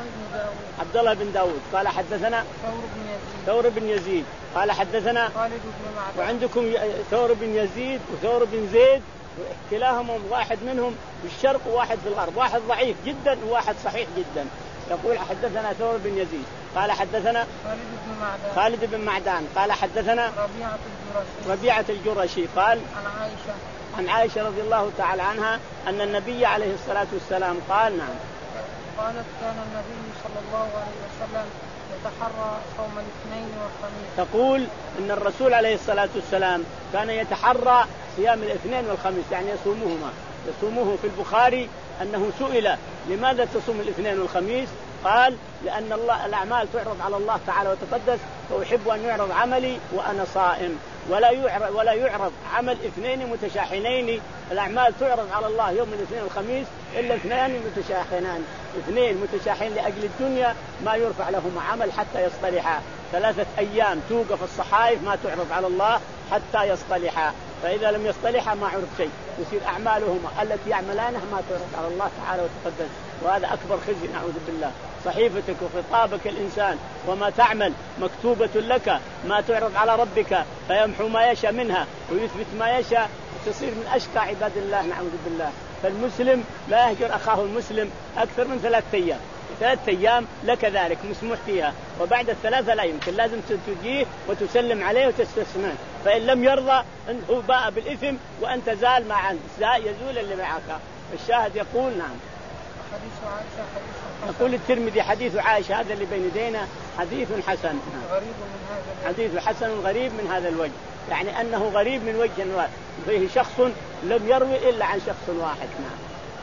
عبد الله بن داود قال حدثنا ثور بن يزيد قال حدثنا خالد بن معدان. وعندكم ثور بن يزيد وثور بن زيد كلاهما واحد منهم في الشرق وواحد في الغرب، واحد ضعيف جدا وواحد صحيح جدا. يقول حدثنا ثور بن يزيد قال حدثنا خالد بن معدان خالد بن معدان قال حدثنا ربيعة الجرشي ربيعة الجرشي قال عن عائشة عن عائشة رضي الله تعالى عنها أن النبي عليه الصلاة والسلام قال نعم قالت كان النبي صلى الله عليه وسلم يتحرى صوم الاثنين والخميس. تقول إن الرسول عليه الصلاة والسلام كان يتحرى صيام الاثنين والخميس يعني يصومهما. يصومه في البخاري أنه سئل لماذا تصوم الاثنين والخميس؟ قال لأن الله الأعمال تعرض على الله تعالى وتقدس، فأحب أن يعرض عملي وأنا صائم، ولا يعرض ولا يعرض عمل اثنين متشاحنين. الأعمال تعرض على الله يوم الاثنين والخميس إلا اثنان متشاحنان، اثنين متشاحنين لأجل الدنيا ما يرفع لهما عمل حتى يصطلحا. ثلاثة أيام توقف الصحائف ما تعرض على الله حتى يصطلحا، فإذا لم يصطلحا ما عرف شيء، يصير أعمالهما التي يعملانها ما تعرض على الله تعالى وتقدس، وهذا أكبر خزي نعوذ بالله. صحيفتك وخطابك الإنسان وما تعمل مكتوبة لك، ما تعرض على ربك فيمحو ما يشاء منها ويثبت ما يشاء، تصير من أشقى عباد الله نعوذ بالله. فالمسلم لا يهجر أخاه المسلم أكثر من ثلاثة أيام. ثلاثة أيام لك ذلك مسموح فيها، وبعد الثلاثة لا يمكن، لازم تجيه وتسلم عليه وتستسمعه، فإن لم يرضى هو باء بالإثم وأنت زال معا يزول اللي معك. الشاهد يقول نعم. حديث عائشة حديث يقول الترمذي حديث عائشة هذا اللي بين يدينا حديث حسن غريب من هذا حديث حسن غريب من هذا الوجه، يعني أنه غريب من وجه واحد، فيه شخص لم يروي إلا عن شخص واحد. نعم.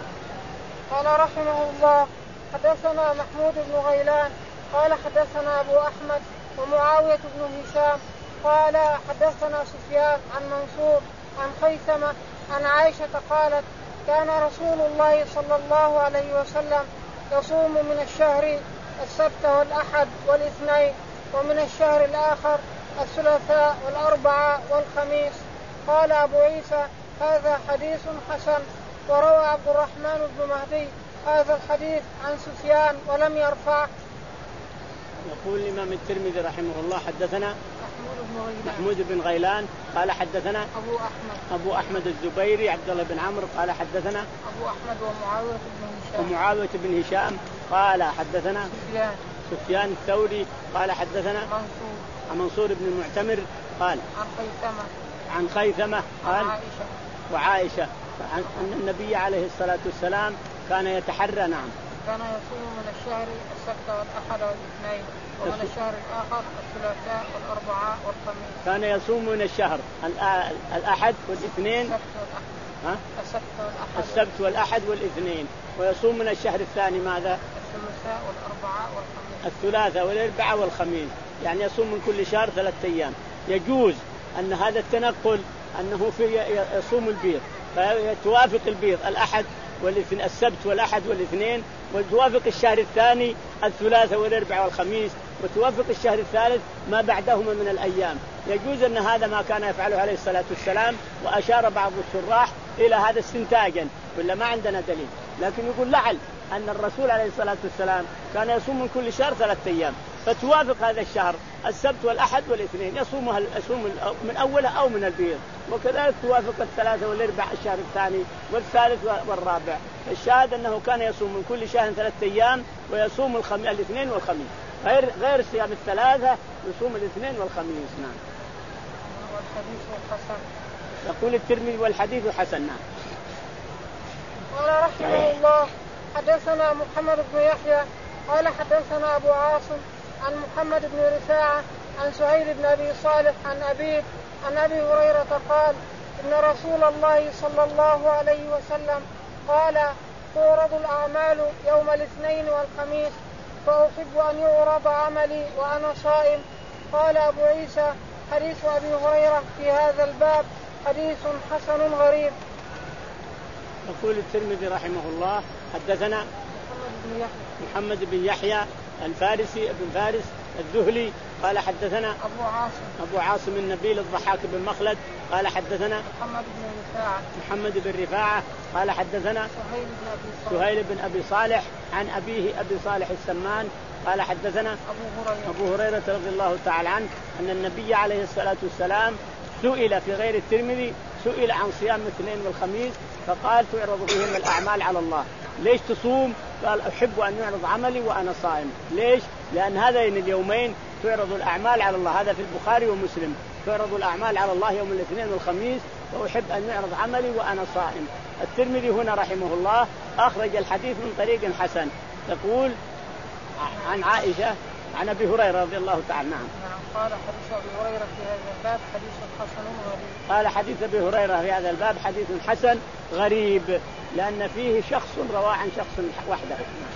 قال رحمه الله حدثنا محمود بن غيلان قال حدثنا أبو أحمد ومعاوية بن هشام قال حدثنا سفيان عن منصور عن خيثمة عن عائشة قالت كان رسول الله صلى الله عليه وسلم يصوم من الشهر السبت والأحد والاثنين، ومن الشهر الآخر الثلاثاء والأربعاء والخميس. قال أبو عيسى هذا حديث حسن. وروى عبد الرحمن بن مهدي هذا الحديث عن سفيان ولم يرفعه. يقول الإمام الترمذي رحمه الله حدثنا محمود بن غيلان, محمود بن غيلان قال حدثنا أبو أحمد أبو أحمد الزبيري عبد الله بن عمرو قال حدثنا أبو أحمد ومعاوية بن هشام ومعاوية بن هشام قال حدثنا سفيان سفيان الثوري قال حدثنا منصور عن منصور بن المعتمر قال عن خيثمة عن خيثمة قال عن عائشة وعائشة أن النبي عليه الصلاة والسلام كان يتحرى نعم كان يصوم من الشهر السبت والأحد والاثنين، ومن الشهر الآخر الثلاثاء والأربعاء والخميس. كان يصوم من الشهر الأحد والاثنين ها؟ السبت والأحد السبت والأحد والاثنين. ويصوم من الشهر الثاني ماذا؟ الثلاثاء والأربعاء والخميس. الثلاثاء والأربعاء والخميس، يعني يصوم من كل شهر ثلاثة أيام. يجوز أن هذا التنقل أنه في يصوم البيض فتوافق البيض الأحد والاثنين، السبت والأحد والاثنين، وتوافق الشهر الثاني الثلاثاء والأربعاء والخميس، وتوافق الشهر الثالث ما بعدهما من الأيام. يجوز أن هذا ما كان يفعله عليه الصلاة والسلام، وأشار بعض الشراح إلى هذا استنتاجا، ولا ما عندنا دليل، لكن يقول لعل أن الرسول عليه الصلاة والسلام كان يصوم من كل شهر ثلاثة أيام، فتوافق هذا الشهر السبت والأحد والاثنين يصومها يصوم من أوله أو من البيض، وكذلك توافق الثلاثة والأربعاء الشهر الثاني والثالث والرابع. الشاهد أنه كان يصوم من كل شهر ثلاثة أيام، ويصوم الخم... الاثنين والخميس، غير غير صيام الثلاثة، يصوم الاثنين والخميس. نعم. والحديث حسن. يقول الترمذي والحديث حسن. نعم. قال رحمه الله حدثنا محمد بن يحيى قال حدثنا أبو عاصم عن محمد بن رفاعة عن سهيل بن أبي صالح عن أبيه عن أبي هريرة قال إن رسول الله صلى الله عليه وسلم قال تعرض الأعمال يوم الاثنين والخميس فأحب أن يعرض عملي وأنا صائم. قال أبو عيسى حديث أبي هريرة في هذا الباب حديث حسن غريب. يقول الترمذي رحمه الله حدثنا محمد بن يحيى الفارسي ابن فارس الذهلي قال حدثنا أبو عاصم أبو عاصم النبيل الضحاك بن مخلد قال حدثنا محمد بن رفاعة محمد بن رفاعة قال حدثنا سهيل بن أبي صالح, سهيل بن أبي صالح عن أبيه أبي صالح السمان قال حدثنا أبو هريرة, أبو هريرة رضي الله تعالى عنه أن النبي عليه الصلاة والسلام سئل في غير الترمذي سئل عن صيام الاثنين والخميس فقال تعرض بهم الأعمال على الله. ليش تصوم؟ قال أحب أن يعرض عملي وأنا صائم. ليش؟ لأن هذين اليومين تعرض الأعمال على الله، هذا في البخاري ومسلم، تعرض الأعمال على الله يوم الاثنين والخميس، وأحب أن يعرض عملي وأنا صائم. الترمذي هنا رحمه الله أخرج الحديث من طريق حسن، تقول عن عائشة عن أبي هريرة رضي الله تعالى. نعم. قال حديث أبي هريرة في هذا الباب حديث حسن غريب. قال حديث أبي هريرة في هذا الباب حديث حسن غريب، لأن فيه شخص روى عن شخص وحده.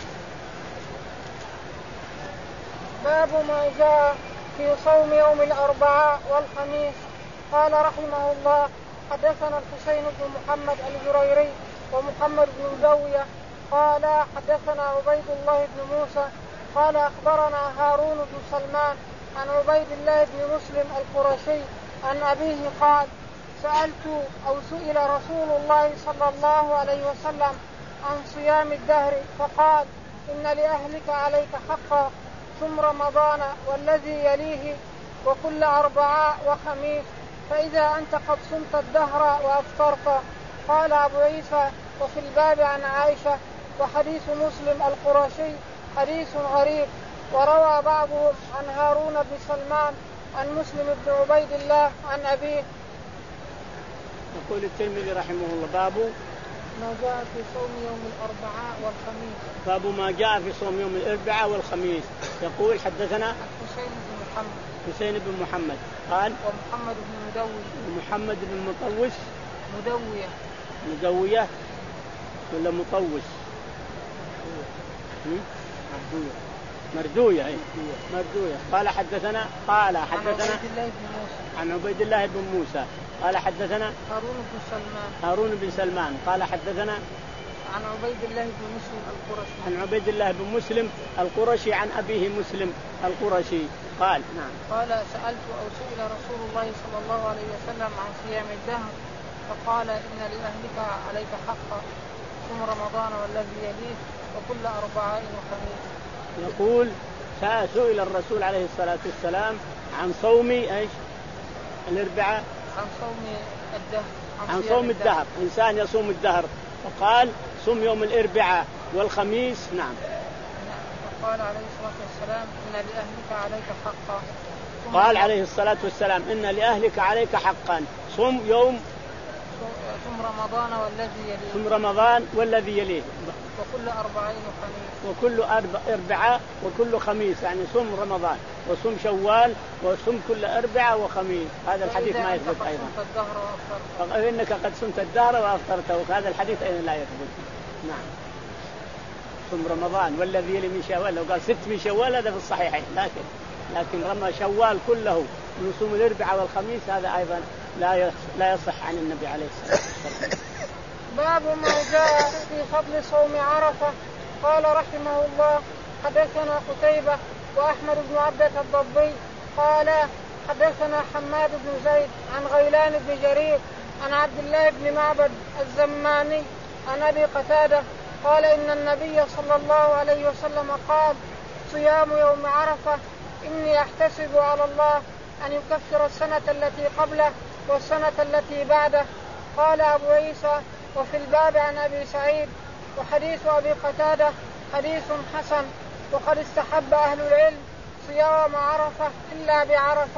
باب ما جاء في صوم يوم الأربعاء والخميس. قال رحمه الله حدثنا الحسين بن محمد الجريري ومحمد بن زاوية قال حدثنا عبيد الله بن موسى قال أخبرنا هارون بن سلمان عن عبيد الله بن مسلم القرشي عن أبيه قال سألت أو سئل رسول الله صلى الله عليه وسلم عن صيام الدهر فقال إن لأهلك عليك حقا ثم رمضان والذي يليه وكل أربعاء وخميس فإذا أنت قد صمت الدهر وأفطرت. قال أبو عيسى وفي الباب عن عائشة وحديث مسلم القرشي حديث غريب. وروى بعضهم عن هارون بن سلمان عن مسلم بن عبيد الله عن أبيه. يقول الترمذي رحمه الله باب ما جاء في صوم يوم الأربعاء والخميس. باب ما جاء في صوم يوم الأربعاء والخميس. يقول حدثنا حسين بن محمد حسين بن محمد قال ومحمد بن مدوي ومحمد بن مطوس مدوية مدوية ولا مطوس مردوية مردوية أي مردوية. قال حدثنا قال حدثنا عن عبيد الله بن موسى قال حدثنا هارون بن سلمان هارون بن سلمان قال حدثنا عن عبيد الله بن مسلم القرشي عن عبيد الله بن مسلم القرشي عن أبيه مسلم القرشي قال نعم. قال سألت أو سئل رسول الله صلى الله عليه وسلم عن صيام الدهر فقال إن لأهلك عليك حقا ثم رمضان والذي يليه وكل أربعاء وخميس. يقول سئل الرسول عليه الصلاة والسلام عن صوم ايش؟ الاربعاء عن صوم الدهر عن, عن صوم الدهر. الدهر إنسان يصوم الدهر فقال صوم يوم الاربعاء والخميس. نعم. قال عليه الصلاة والسلام إن لأهلك عليك حقا. قال عليه الصلاة والسلام إن لأهلك عليك حقا صوم يوم ثم رمضان والذي يليه ثم رمضان والذي يليه وكل أربعين وخميس وكل أربعاء وكل خميس، يعني صوم رمضان وصم شوال وصم كل أربعة وخميس. هذا الحديث ما يثبت أيضا. فإنك قد صمت الدهر وأفطرته، وهذا الحديث أيضا لا يثبت. نعم. صم رمضان والذي يلي من شوال، لو قال ست من شوال هذا في الصحيحين، لكن لكن رمى شوال كله من صوم الأربعاء والخميس هذا أيضا لا لا يصح عن النبي عليه الصلاة والسلام. باب ما جاء في فضل صوم عرفة. قال رحمه الله: حدثنا قتيبة وأحمد بن عبدة الضبي قال حدثنا حماد بن زيد عن غيلان بن جرير عن عبد الله بن معبد الزماني عن أبي قتادة قال إن النبي صلى الله عليه وسلم قال: صيام يوم عرفة إني أحتسب على الله أن يكفر السنة التي قبله والسنة التي بعده. قال أبو عيسى: وفي الباب عن أبي سعيد. وحديث أبي قتادة حديث حسن. وقد استحب أهل العلم صيام عرفة إلا بعرفة.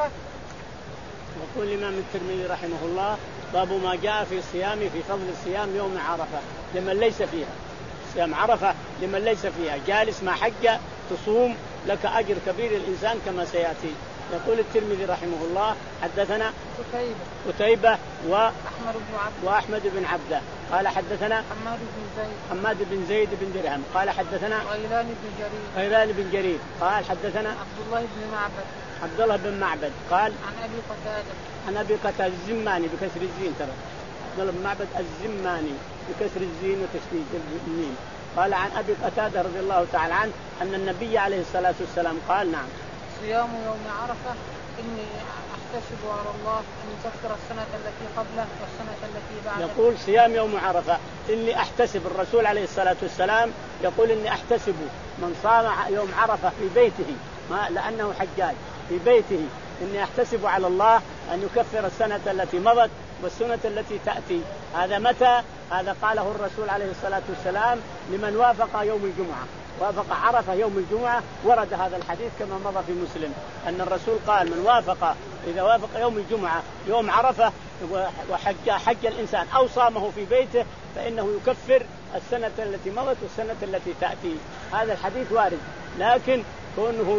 يقول الإمام الترمذي رحمه الله: باب ما جاء في الصيام في فضل الصيام يوم عرفة لمن ليس فيها. صيام عرفة لمن ليس فيها، جالس ما حج تصوم لك أجر كبير الإنسان كما سيأتي. يقول الترمذي رحمه الله: حدثنا قتيبة قتيبة وأحمد بن عبده وأحمد بن عبده قال حدثنا حماد بن زيد حماد بن زيد بن درهم قال حدثنا غيلان بن جرير غيلان بن جرير قال حدثنا عبد الله بن معبد عبد الله بن معبد قال عن أبي قتادة عن أبي قتادة الزماني بكسر الزين، ترى عبد الله بن معبد الزماني بكسر الزين وتشديد الميم. قال عن أبي قتادة رضي الله تعالى عنه أن النبي عليه الصلاة والسلام قال: نعم، صيام يوم عرفة إني أحتسب على الله أن يكفر السنة التي قبله والسنة التي بعده. يقول صيام يوم عرفة إني أحتسب، الرسول عليه الصلاة والسلام يقول إني أحتسب من صام يوم عرفة في بيته، ما لأنه حجاج في بيته، إني أحتسب على الله أن يكفر السنة التي مضت والسنة التي تأتي. هذا متى؟ هذا قاله الرسول عليه الصلاة والسلام لمن وافق يوم الجمعة، وافق عرفة يوم الجمعة. ورد هذا الحديث كما مضى في مسلم أن الرسول قال: من وافق إذا وافق يوم الجمعة يوم عرفة وحج حج الإنسان أو صامه في بيته فإنه يكفر السنة التي مضت والسنة التي تأتي. هذا الحديث وارد، لكن كونه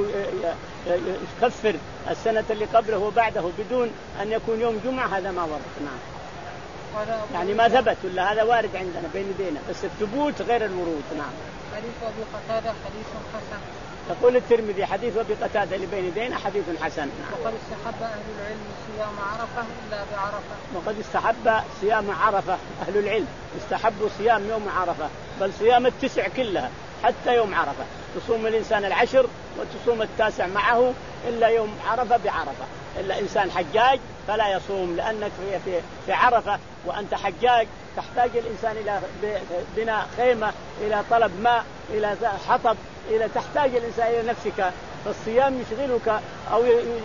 يكفر السنة اللي قبله وبعده بدون أن يكون يوم جمعة هذا ما ورد. نعم، يعني ما ثبت، ولا هذا وارد عندنا بين يدينا، بس الثبوت غير الورود. نعم. حديث أبي قتادة حديث حسن. يقول الترمذي: حديث أبي قتادة اللي بين يدينا حديث حسن. نعم. وقد استحب أهل العلم صيام عرفة إلا بعرفة. وقد استحب صيام عرفة، أهل العلم استحبوا صيام يوم عرفة، بل صيام التسع كلها حتى يوم عرفة. تصوم الإنسان العشر وتصوم التاسع معه، إلا يوم عرفة بعرفة. إلا إنسان حجاج فلا يصوم، لأنك في في عرفة وأنت حجاج تحتاج الإنسان إلى بناء خيمة، إلى طلب ماء، إلى حطب، إلى تحتاج الإنسان إلى نفسك. فالصيام يشغلك أو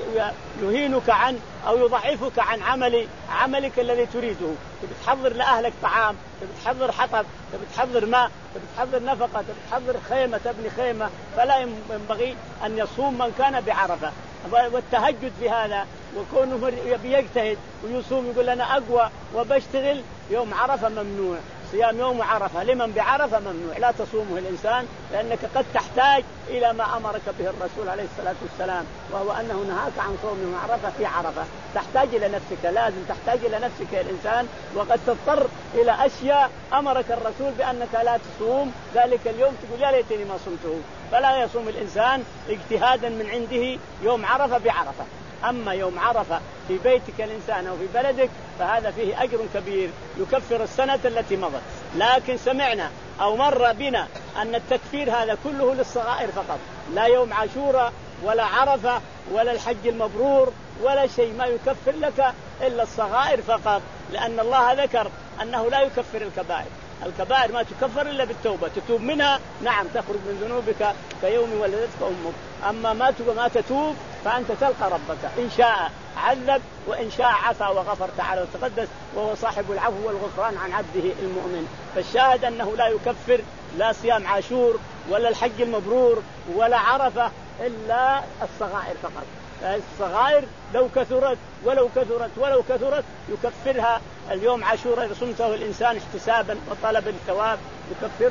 يهينك عن أو يضعفك عن عمل عملك الذي تريده. بتحضر لأهلك طعام، بتحضر حطب، بتحضر ماء، بتحضر نفقة، بتحضر خيمة، تبني خيمة. فلا ينبغي أن يصوم من كان بعرفة. والتهجد في هذا وكونه يجتهد ويصوم يقول أنا أقوى وبشتغل، يوم عرفة ممنوع. صيام يوم عرفة لمن بعرفة ممنوع، لا تصومه الإنسان، لأنك قد تحتاج إلى ما أمرك به الرسول عليه الصلاة والسلام، وهو أنه نهاك عن صوم يوم عرفة في عرفة. تحتاج إلى نفسك، لازم تحتاج إلى نفسك يا الإنسان، وقد تضطر إلى أشياء أمرك الرسول بأنك لا تصوم ذلك اليوم، تقول يا ليتني ما صمته. فلا يصوم الإنسان اجتهادا من عنده يوم عرفة بعرفة. أما يوم عرفة في بيتك الإنسان أو في بلدك فهذا فيه أجر كبير يكفر السنة التي مضت. لكن سمعنا أو مر بنا أن التكفير هذا كله للصغائر فقط، لا يوم عاشوراء ولا عرفة ولا الحج المبرور ولا شيء، ما يكفر لك إلا الصغائر فقط، لأن الله ذكر أنه لا يكفر الكبائر. الكبائر ما تكفر إلا بالتوبة، تتوب منها نعم تخرج من ذنوبك كيوم ولدتك أمك. أما ما ما تتوب فأنت تلقى ربك، إن شاء عذب وإن شاء عفا وغفر تعالى وتقدس، وهو صاحب العفو والغفران عن عبده المؤمن. فالشاهد أنه لا يكفر لا صيام عاشور ولا الحج المبرور ولا عرفة إلا الصغائر فقط. الصغائر لو كثرت ولو كثرت ولو كثرت يكفرها اليوم عاشوراء إذا صمته الإنسان احتسابا وطلب الثواب يكفرها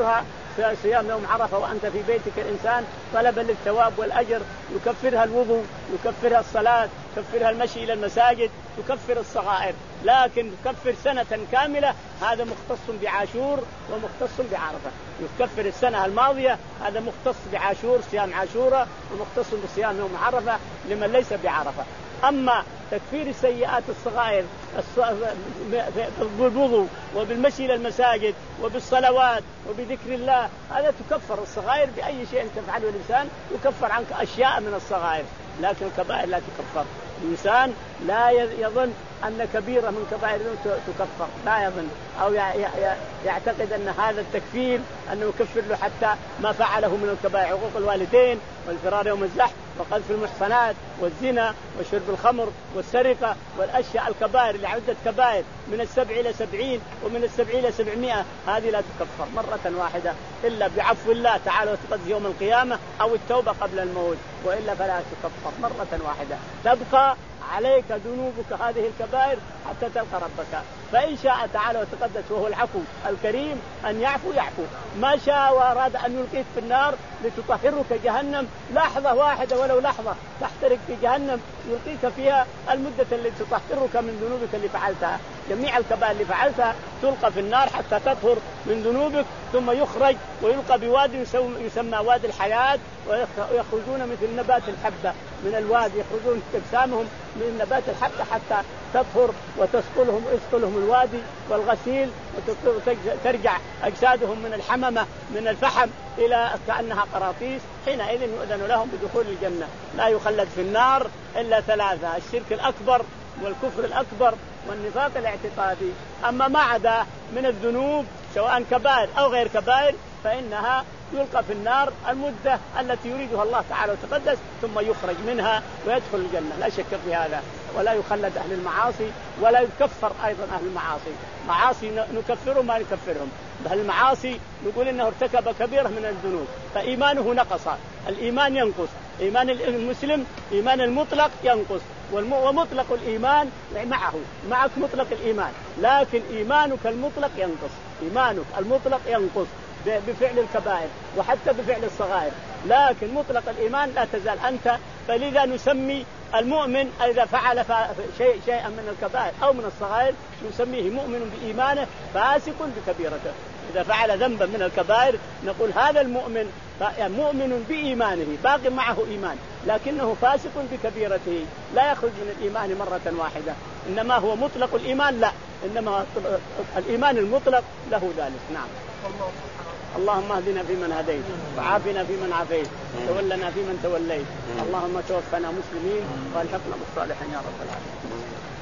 صيام يوم عرفة وأنت في بيتك الإنسان طلبا للثواب والأجر يكفرها الوضوء، يكفرها الصلاة، يكفرها المشي إلى المساجد، تكفر الصغائر. لكن تكفر سنة كاملة هذا مختص بعاشور ومختص بعرفة. يكفر السنة الماضية هذا مختص بعاشور صيام عاشورة، ومختص بصيام يوم عرفة لمن ليس بعرفة. أما تكفير السيئات الصغائر بالوضوء وبالمشي إلى المساجد وبالصلوات وبذكر الله هذا تكفر الصغائر بأي شيء تفعله الإنسان يكفر عنك أشياء من الصغائر، لكن الكبائر لا تكفر. الإنسان لا يظن أن كبيرة من كبائر تكفر، لا يظن أو يعتقد أن هذا التكفير أنه يكفر له حتى ما فعله من الكبائر، عقوق الوالدين والفرار يوم الزحف وقذف المحصنات والزنا وشرب الخمر والسرقة والأشياء الكبائر اللي عدت كبائر من السبع إلى سبعين ومن السبع إلى سبعمائة، هذه لا تكفر مرة واحدة إلا بعفو الله تعالى وتقدس يوم القيامة أو التوبة قبل الموت، وإلا فلا تكفر مرة واحدة. تبقى عليك ذنوبك هذه الكبائر حتى تلقى ربك، فإن شاء تعالى وتقدس وهو العفو الكريم أن يعفو يعفو، ما شاء وأراد أن يلقيك في النار لتطهرك جهنم لحظة واحدة ولو لحظة تحترق في جهنم يلقيك فيها المدة اللي تطهرك من ذنوبك اللي فعلتها. جميع الكبائر اللي فعلتها تلقى في النار حتى تطهر من ذنوبك، ثم يخرج ويلقى بواد يسمى وادي الحياة، ويخرجون مثل نبات الحبة من الوادي، يخرجون أجسامهم من نبات الحبة حتى تطهر وتسقلهم يسقلهم الوادي والغسيل، وترجع أجسادهم من الحممة من الفحم إلى كأنها قراطيس. حينئذ يؤذن لهم بدخول الجنة، لا يخلد في النار إلا ثلاثة: الشرك الأكبر والكفر الأكبر والنفاق الاعتقادي. أما ما عدا من الذنوب سواء كبائر أو غير كبائر فإنها يلقى في النار المدة التي يريدها الله تعالى وتقدس، ثم يخرج منها ويدخل الجنة، لا شك في هذا. ولا يخلد أهل المعاصي ولا يكفر أيضا أهل المعاصي. معاصي نكفرهم ما نكفرهم، بل المعاصي نقول إنه ارتكب كبيرة من الذنوب فإيمانه نقص. الإيمان ينقص، إيمان المسلم إيمان المطلق ينقص، ومطلق الإيمان معه معك مطلق الإيمان، لكن إيمانك المطلق ينقص، إيمانك المطلق ينقص بفعل الكبائر وحتى بفعل الصغائر، لكن مطلق الإيمان لا تزال أنت. فلذا نسمي المؤمن إذا فعل شيء شيئا من الكبائر أو من الصغائر نسميه مؤمن بإيمانه فاسق بكبيرته. إذا فعل ذنبا من الكبائر نقول هذا المؤمن مؤمن بإيمانه باق معه إيمان، لكنه فاسق بكبيرته، لا يخرج من الإيمان مرة واحدة، إنما هو مطلق الإيمان لا، إنما الإيمان المطلق له ذلك. نعم. اللهم اهدنا فيمن هديت وعافنا فيمن عافيت وتولنا فيمن توليت، اللهم توفنا مسلمين والحقنا بالصالحين يا رب العالمين.